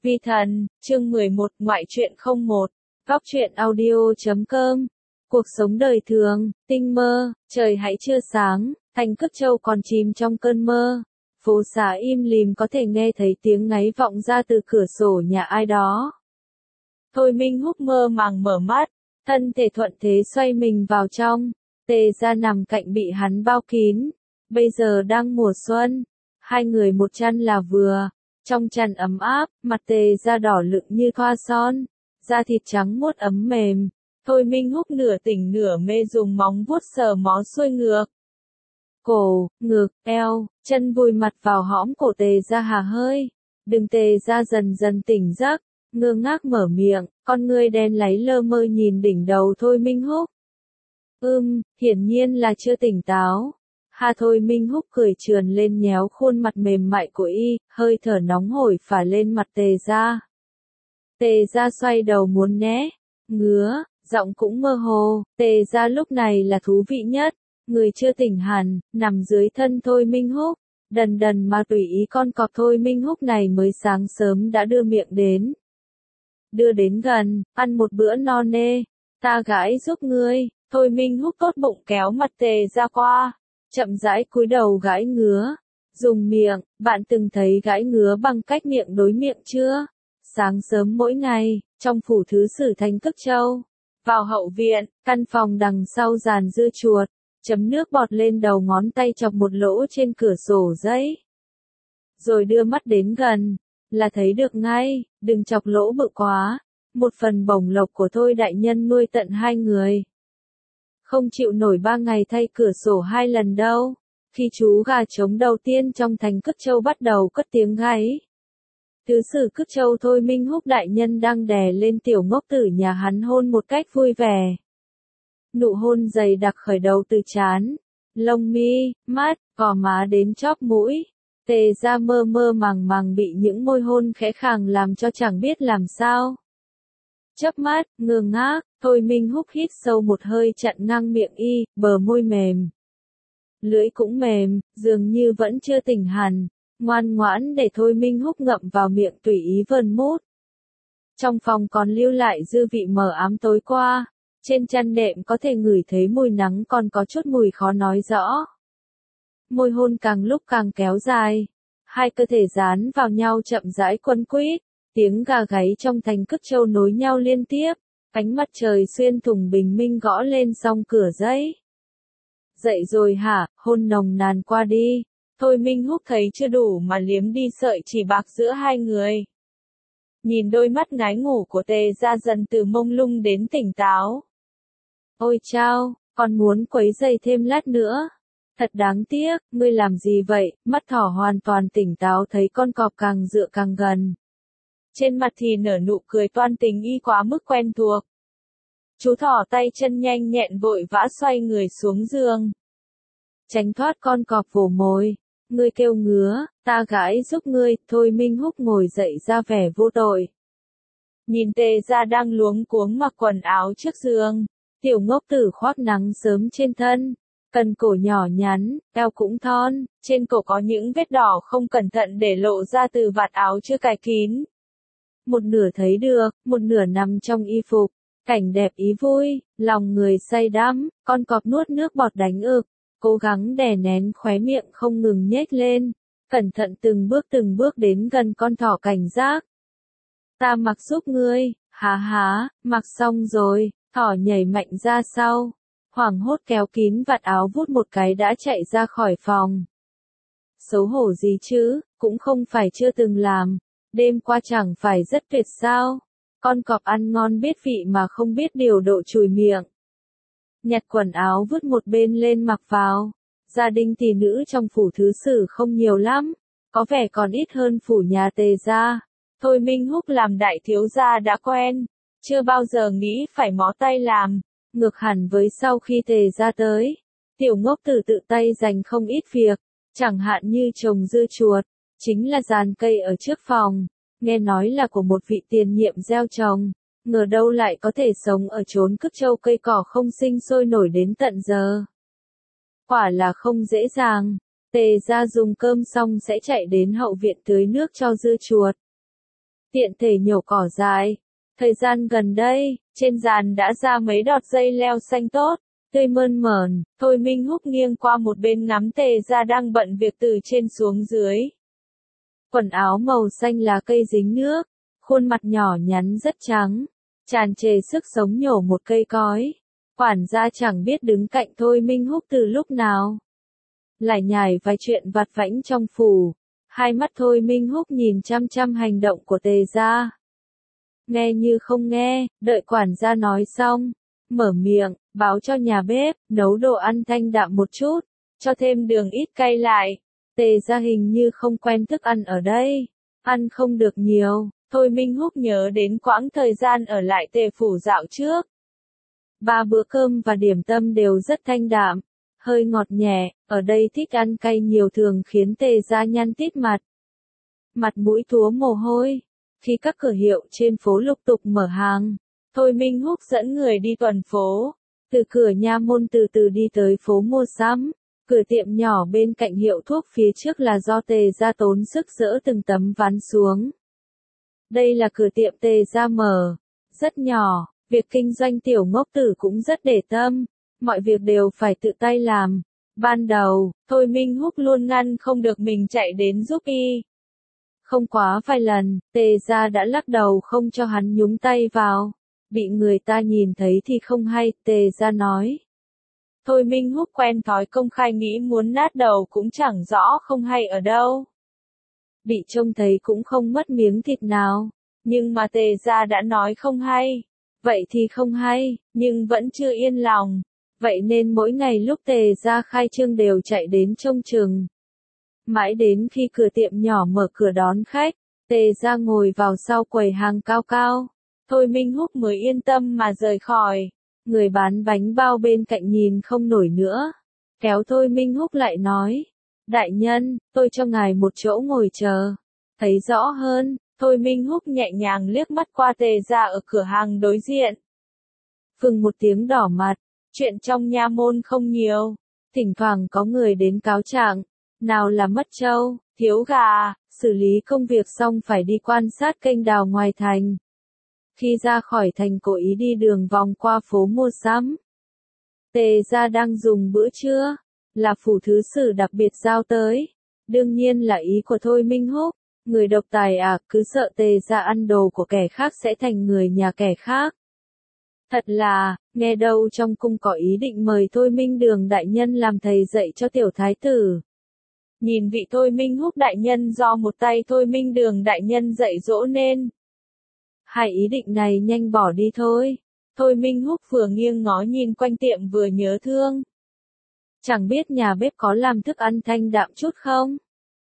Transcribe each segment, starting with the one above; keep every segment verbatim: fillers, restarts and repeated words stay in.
Vi thần, chương mười một, ngoại truyện không một, góc truyện audio chấm com. Cuộc sống đời thường, tinh mơ, trời hãy chưa sáng, Thanh Cước Châu còn chìm trong cơn mơ. Phố xá im lìm có thể nghe thấy tiếng ngáy vọng ra từ cửa sổ nhà ai đó. Thôi Minh Húc mơ màng mở mắt, thân thể thuận thế xoay mình vào trong, Tề Gia nằm cạnh bị hắn bao kín. Bây giờ đang mùa xuân, hai người một chăn là vừa. Trong chăn ấm áp, mặt Tề Gia đỏ lựng như thoa son, da thịt trắng muốt ấm mềm. Thôi Minh Húc nửa tỉnh nửa mê dùng móng vuốt sờ mó xuôi ngược. Cổ, ngực, eo, chân vùi mặt vào hõm cổ Tề Gia hà hơi. Đừng Tề Gia dần dần tỉnh giấc, ngơ ngác mở miệng, con ngươi đen láy lơ mơ nhìn đỉnh đầu Thôi Minh Húc. Ưm, hiển nhiên là chưa tỉnh táo. Ha Thôi Minh Húc cười trườn lên nhéo khuôn mặt mềm mại của y, hơi thở nóng hổi phả lên mặt Tề Gia. Tề Gia xoay đầu muốn né, ngứa, giọng cũng mơ hồ. Tề Gia lúc này là thú vị nhất, người chưa tỉnh hẳn, nằm dưới thân Thôi Minh Húc, đần đần mà tùy ý con cọp Thôi Minh Húc này mới sáng sớm đã đưa miệng đến. Đưa đến gần, ăn một bữa no nê, ta gãi giúp ngươi. Thôi Minh Húc tốt bụng kéo mặt Tề Gia qua, chậm rãi cúi đầu gãi ngứa. Dùng miệng, bạn từng thấy gãi ngứa bằng cách miệng đối miệng chưa? Sáng sớm mỗi ngày, trong phủ thứ sử Thanh Cước Châu, vào hậu viện, căn phòng đằng sau giàn dưa chuột, chấm nước bọt lên đầu ngón tay chọc một lỗ trên cửa sổ giấy. Rồi đưa mắt đến gần, là thấy được ngay, đừng chọc lỗ bự quá, một phần bổng lộc của Thôi đại nhân nuôi tận hai người. Không chịu nổi ba ngày thay cửa sổ hai lần đâu. Khi chú gà trống đầu tiên trong Thành Cước Châu bắt đầu cất tiếng gáy. Thứ sử Cước Châu Thôi Minh Húc đại nhân đang đè lên tiểu ngốc tử nhà hắn hôn một cách vui vẻ. Nụ hôn dày đặc khởi đầu từ trán, lông mi, mắt, gò má đến chóp mũi. Tề Gia mơ mơ màng màng bị những môi hôn khẽ khàng làm cho chẳng biết làm sao. Chớp mắt, ngơ ngác, Thôi Minh Húc hít sâu một hơi chặn ngang miệng y, bờ môi mềm. Lưỡi cũng mềm, dường như vẫn chưa tỉnh hẳn, ngoan ngoãn để Thôi Minh Húc ngậm vào miệng tùy ý vờn mút. Trong phòng còn lưu lại dư vị mờ ám tối qua, trên chăn đệm có thể ngửi thấy mùi nắng còn có chút mùi khó nói rõ. Môi hôn càng lúc càng kéo dài, hai cơ thể dán vào nhau chậm rãi quấn quýt. Tiếng gà gáy trong Thành Cước Châu nối nhau liên tiếp, ánh mặt trời xuyên thủng bình minh gõ lên song cửa giấy. Dậy rồi hả, hôn nồng nàn qua đi. Thôi Minh Húc thấy chưa đủ mà liếm đi sợi chỉ bạc giữa hai người. Nhìn đôi mắt ngái ngủ của Tề Gia dần từ mông lung đến tỉnh táo. Ôi chao, còn muốn quấy giày thêm lát nữa. Thật đáng tiếc, ngươi làm gì vậy? Mắt thỏ hoàn toàn tỉnh táo thấy con cọp càng dựa càng gần. Trên mặt thì nở nụ cười toan tình y quá mức quen thuộc. Chú thỏ tay chân nhanh nhẹn vội vã xoay người xuống giường. Tránh thoát con cọp vồ mồi. Ngươi kêu ngứa, ta gãi giúp ngươi. Thôi Minh Húc ngồi dậy ra vẻ vô tội. Nhìn Tề Gia đang luống cuống mặc quần áo trước giường. Tiểu ngốc tử khoác nắng sớm trên thân. Cần cổ nhỏ nhắn, eo cũng thon. Trên cổ có những vết đỏ không cẩn thận để lộ ra từ vạt áo chưa cài kín. Một nửa thấy được, một nửa nằm trong y phục. Cảnh đẹp ý vui, lòng người say đắm, con cọp nuốt nước bọt đánh ực, cố gắng đè nén khóe miệng không ngừng nhếch lên, cẩn thận từng bước từng bước đến gần con thỏ cảnh giác. Ta mặc giúp ngươi, há há, mặc xong rồi, thỏ nhảy mạnh ra sau, hoảng hốt kéo kín vạt áo vút một cái đã chạy ra khỏi phòng. Xấu hổ gì chứ, cũng không phải chưa từng làm, đêm qua chẳng phải rất tuyệt sao. Con cọp ăn ngon biết vị mà không biết điều độ chùi miệng. Nhặt quần áo vứt một bên lên mặc vào. Gia đình tỷ nữ trong phủ thứ sử không nhiều lắm, có vẻ còn ít hơn phủ nhà Tề Gia. Thôi Minh Húc làm đại thiếu gia đã quen, chưa bao giờ nghĩ phải mó tay làm. Ngược hẳn với sau khi Tề Gia tới, tiểu ngốc tử tự tay dành không ít việc, chẳng hạn như trồng dưa chuột, chính là giàn cây ở trước phòng. Nghe nói là của một vị tiền nhiệm gieo trồng, ngờ đâu lại có thể sống ở chốn Cước Châu cây cỏ không sinh sôi nổi đến tận giờ. Quả là không dễ dàng, Tề Gia dùng cơm xong sẽ chạy đến hậu viện tưới nước cho dưa chuột. tiện thể nhổ cỏ dại. Thời gian gần đây, trên giàn đã ra mấy đọt dây leo xanh tốt, tươi mơn mởn. Thôi Minh Húc nghiêng qua một bên ngắm Tề Gia đang bận việc từ trên xuống dưới. Quần áo màu xanh lá cây dính nước, khuôn mặt nhỏ nhắn rất trắng, tràn trề sức sống nhổ một cây cói. Quản gia chẳng biết đứng cạnh Thôi Minh Húc từ lúc nào. Lải nhải vài chuyện vặt vãnh trong phủ, hai mắt Thôi Minh Húc nhìn chăm chăm hành động của Tề Gia. Nghe như không nghe, đợi quản gia nói xong, mở miệng, báo cho nhà bếp, nấu đồ ăn thanh đạm một chút, cho thêm đường ít cay lại. Tề Gia hình như không quen thức ăn ở đây, ăn không được nhiều. Thôi Minh Húc nhớ đến quãng thời gian ở lại Tề phủ dạo trước. Ba bữa cơm và điểm tâm đều rất thanh đạm, hơi ngọt nhẹ, ở đây thích ăn cay nhiều thường khiến Tề Gia nhăn tít mặt. Mặt mũi túa mồ hôi. Khi các cửa hiệu trên phố lục tục mở hàng, Thôi Minh Húc dẫn người đi tuần phố, từ cửa nha môn từ từ đi tới phố mua sắm. Cửa tiệm nhỏ bên cạnh hiệu thuốc phía trước là do Tề Gia tốn sức dỡ từng tấm ván xuống. Đây là cửa tiệm Tề Gia mở, rất nhỏ, việc kinh doanh tiểu ngốc tử cũng rất để tâm, mọi việc đều phải tự tay làm. Ban đầu, Thôi Minh Húc luôn ngăn không được mình chạy đến giúp y. Không quá vài lần, Tề Gia đã lắc đầu không cho hắn nhúng tay vào. Bị người ta nhìn thấy thì không hay, Tề Gia nói. Thôi Minh Húc quen thói công khai nghĩ muốn nát đầu cũng chẳng rõ không hay ở đâu. Bị trông thấy cũng không mất miếng thịt nào, nhưng mà Tề Gia đã nói không hay. Vậy thì không hay, nhưng vẫn chưa yên lòng. Vậy nên mỗi ngày lúc Tề Gia khai trương đều chạy đến trông chừng. Mãi đến khi cửa tiệm nhỏ mở cửa đón khách, Tề Gia ngồi vào sau quầy hàng cao cao. Thôi Minh Húc mới yên tâm mà rời khỏi. Người bán bánh bao bên cạnh nhìn không nổi nữa. Kéo Thôi Minh Húc lại nói. Đại nhân, tôi cho ngài một chỗ ngồi chờ. Thấy rõ hơn, Thôi Minh Húc nhẹ nhàng liếc mắt qua Tề Gia ở cửa hàng đối diện. Phừng một tiếng đỏ mặt, chuyện trong nha môn không nhiều. Thỉnh thoảng có người đến cáo trạng. Nào là mất trâu, thiếu gà, xử lý công việc xong phải đi quan sát kênh đào ngoài thành. Khi ra khỏi thành cố ý đi đường vòng qua phố mua sắm. Tề Gia đang dùng bữa trưa, là phủ thứ sử đặc biệt giao tới. Đương nhiên là ý của Thôi Minh Húc, người độc tài à, cứ sợ Tề Gia ăn đồ của kẻ khác sẽ thành người nhà kẻ khác. Thật là, nghe đâu trong cung có ý định mời Thôi Minh Đường đại nhân làm thầy dạy cho tiểu thái tử. Nhìn vị Thôi Minh Húc đại nhân do một tay Thôi Minh Đường đại nhân dạy dỗ nên. Hai ý định này nhanh bỏ đi thôi. Thôi Minh Húc vừa nghiêng ngó nhìn quanh tiệm vừa nhớ thương. Chẳng biết nhà bếp có làm thức ăn thanh đạm chút không?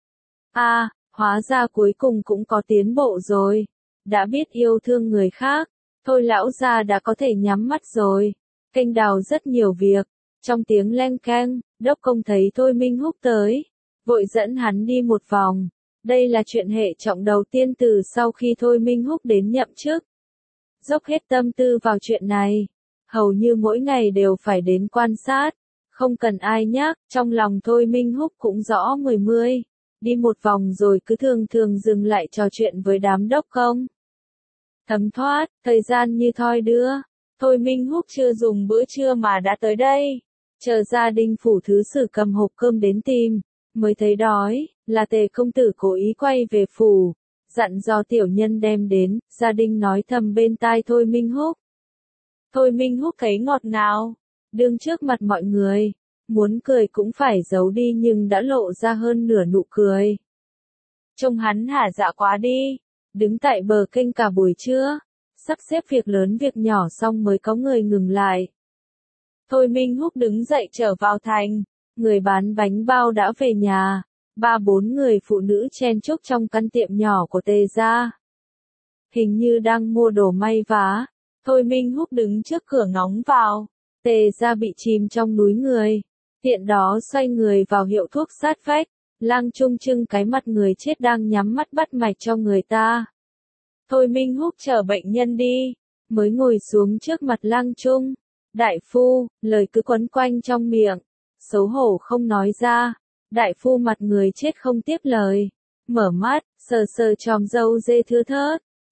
À, hóa ra cuối cùng cũng có tiến bộ rồi. Đã biết yêu thương người khác. Thôi lão gia đã có thể nhắm mắt rồi. Kênh đào rất nhiều việc. Trong tiếng leng keng, đốc công thấy Thôi Minh Húc tới. Vội dẫn hắn đi một vòng. Đây là chuyện hệ trọng đầu tiên từ sau khi Thôi Minh Húc đến nhậm chức. Dốc hết tâm tư vào chuyện này. Hầu như mỗi ngày đều phải đến quan sát. Không cần ai nhắc, trong lòng Thôi Minh Húc cũng rõ mười mươi. Đi một vòng rồi cứ thường thường dừng lại trò chuyện với đám đốc công. Thấm thoát, thời gian như thoi đưa. Thôi Minh Húc chưa dùng bữa trưa mà đã tới đây. Chờ gia đình phủ thứ sử cầm hộp cơm đến tìm. Mới thấy đói, là Tề công tử cố ý quay về phủ, dặn dò tiểu nhân đem đến, gia đình nói thầm bên tai Thôi Minh Húc. Thôi Minh Húc thấy ngọt ngào, đương trước mặt mọi người, muốn cười cũng phải giấu đi nhưng đã lộ ra hơn nửa nụ cười. Trông hắn hả dạ quá đi, đứng tại bờ kênh cả buổi trưa, sắp xếp việc lớn việc nhỏ xong mới có người ngừng lại. Thôi Minh Húc đứng dậy trở vào thành. Người bán bánh bao đã về nhà, ba bốn người phụ nữ chen chúc trong căn tiệm nhỏ của Tề Gia. Hình như đang mua đồ may vá, Thôi Minh Húc đứng trước cửa ngóng vào, Tề Gia bị chìm trong núi người, tiện đó xoay người vào hiệu thuốc sát vách, Lang Trung trưng cái mặt người chết đang nhắm mắt bắt mạch cho người ta. Thôi Minh Húc chở bệnh nhân đi, mới ngồi xuống trước mặt Lang Trung, đại phu, lời cứ quấn quanh trong miệng. Xấu hổ không nói ra, đại phu mặt người chết không tiếp lời, mở mắt, sờ sờ chòm râu dê thưa thớt,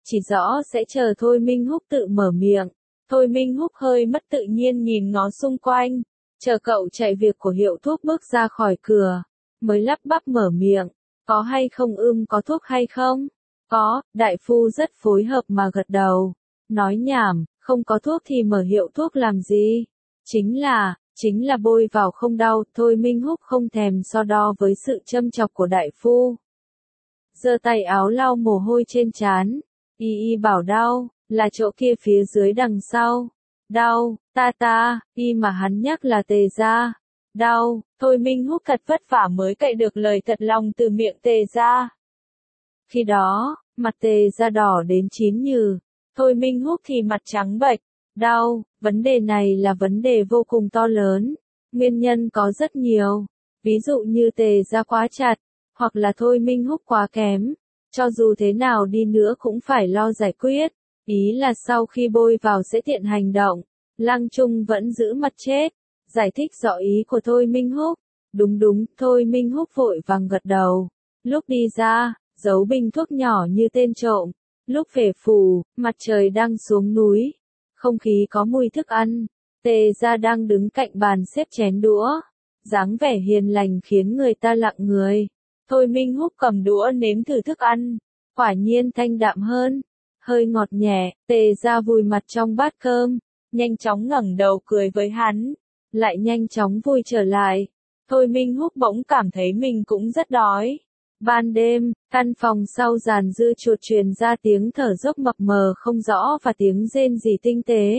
chỉ rõ sẽ chờ Thôi Minh Húc tự mở miệng. Thôi Minh Húc hơi mất tự nhiên nhìn ngó xung quanh, chờ cậu chạy việc của hiệu thuốc bước ra khỏi cửa, mới lắp bắp mở miệng, có hay không ưm có thuốc hay không? Có, đại phu rất phối hợp mà gật đầu, nói nhảm, không có thuốc thì mở hiệu thuốc làm gì? Chính là, chính là bôi vào không đau, Thôi Minh Húc không thèm so đo với sự châm chọc của đại phu. Giơ tay áo lau mồ hôi trên trán, y y bảo đau, là chỗ kia phía dưới đằng sau. Đau, ta ta, y mà hắn nhắc là Tề gia. Đau, Thôi Minh Húc thật vất vả mới cậy được lời thật lòng từ miệng Tề gia. Khi đó, mặt Tề gia đỏ đến chín nhừ, Thôi Minh Húc thì mặt trắng bệch. Đau, vấn đề này là vấn đề vô cùng to lớn, nguyên nhân có rất nhiều, ví dụ như Tề gia quá chặt, hoặc là Thôi Minh Húc quá kém, cho dù thế nào đi nữa cũng phải lo giải quyết, ý là sau khi bôi vào sẽ tiện hành động. Lăng Trung vẫn giữ mặt chết, giải thích rõ ý của Thôi Minh Húc. Đúng đúng, Thôi Minh Húc vội vàng gật đầu. Lúc đi ra, giấu bình thuốc nhỏ như tên trộm. Lúc về phủ, mặt trời đang xuống núi. Không khí có mùi thức ăn. Tề gia đang đứng cạnh bàn xếp chén đũa. Dáng vẻ hiền lành khiến người ta lặng người. Thôi Minh Húc cầm đũa nếm thử thức ăn. Quả nhiên thanh đạm hơn. Hơi ngọt nhẹ, Tề gia vùi mặt trong bát cơm. Nhanh chóng ngẩng đầu cười với hắn. Lại nhanh chóng vui trở lại. Thôi Minh Húc bỗng cảm thấy mình cũng rất đói. Ban đêm, căn phòng sau giàn dư chuột truyền ra tiếng thở dốc mập mờ không rõ và tiếng rên rỉ tinh tế.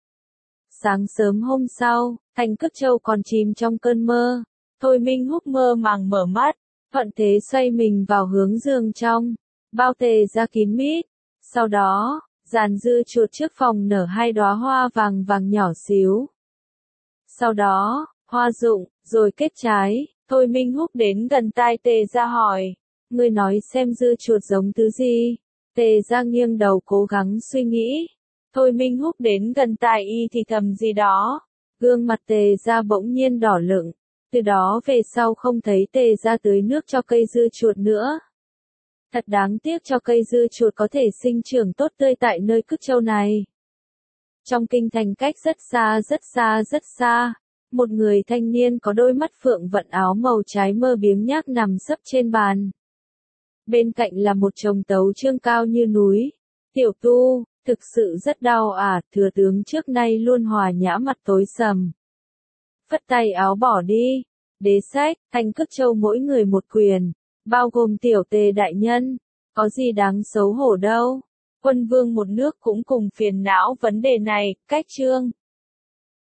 Sáng sớm hôm sau, Thành Cước Châu còn chìm trong cơn mơ. Thôi Minh Húc mơ màng mở mắt, thuận thế xoay mình vào hướng giường trong. Bao Tề ra kín mít. Sau đó, giàn dư chuột trước phòng nở hai đóa hoa vàng vàng nhỏ xíu. Sau đó, hoa rụng, rồi kết trái. Thôi Minh Húc đến gần tai Tề gia hỏi, ngươi nói xem dư chuột giống thứ gì? Tề gia nghiêng đầu cố gắng suy nghĩ. Thôi Minh Húc đến gần tai y thì thầm gì đó. Gương mặt Tề gia bỗng nhiên đỏ lựng. Từ đó về sau không thấy Tề gia tưới nước cho cây dư chuột nữa. Thật đáng tiếc cho cây dư chuột có thể sinh trưởng tốt tươi tại nơi Cước Châu này. Trong kinh thành cách rất xa rất xa rất xa, một người thanh niên có đôi mắt phượng vận áo màu trái mơ biếng nhác nằm sấp trên bàn. Bên cạnh là một chồng tấu chương cao như núi. Tiểu Tu, thực sự rất đau à, thừa tướng trước nay luôn hòa nhã mặt tối sầm. Phất tay áo bỏ đi. Đế sách, Thành Cước Châu mỗi người một quyền, bao gồm tiểu Tề đại nhân, có gì đáng xấu hổ đâu. Quân vương một nước cũng cùng phiền não vấn đề này, cách chương.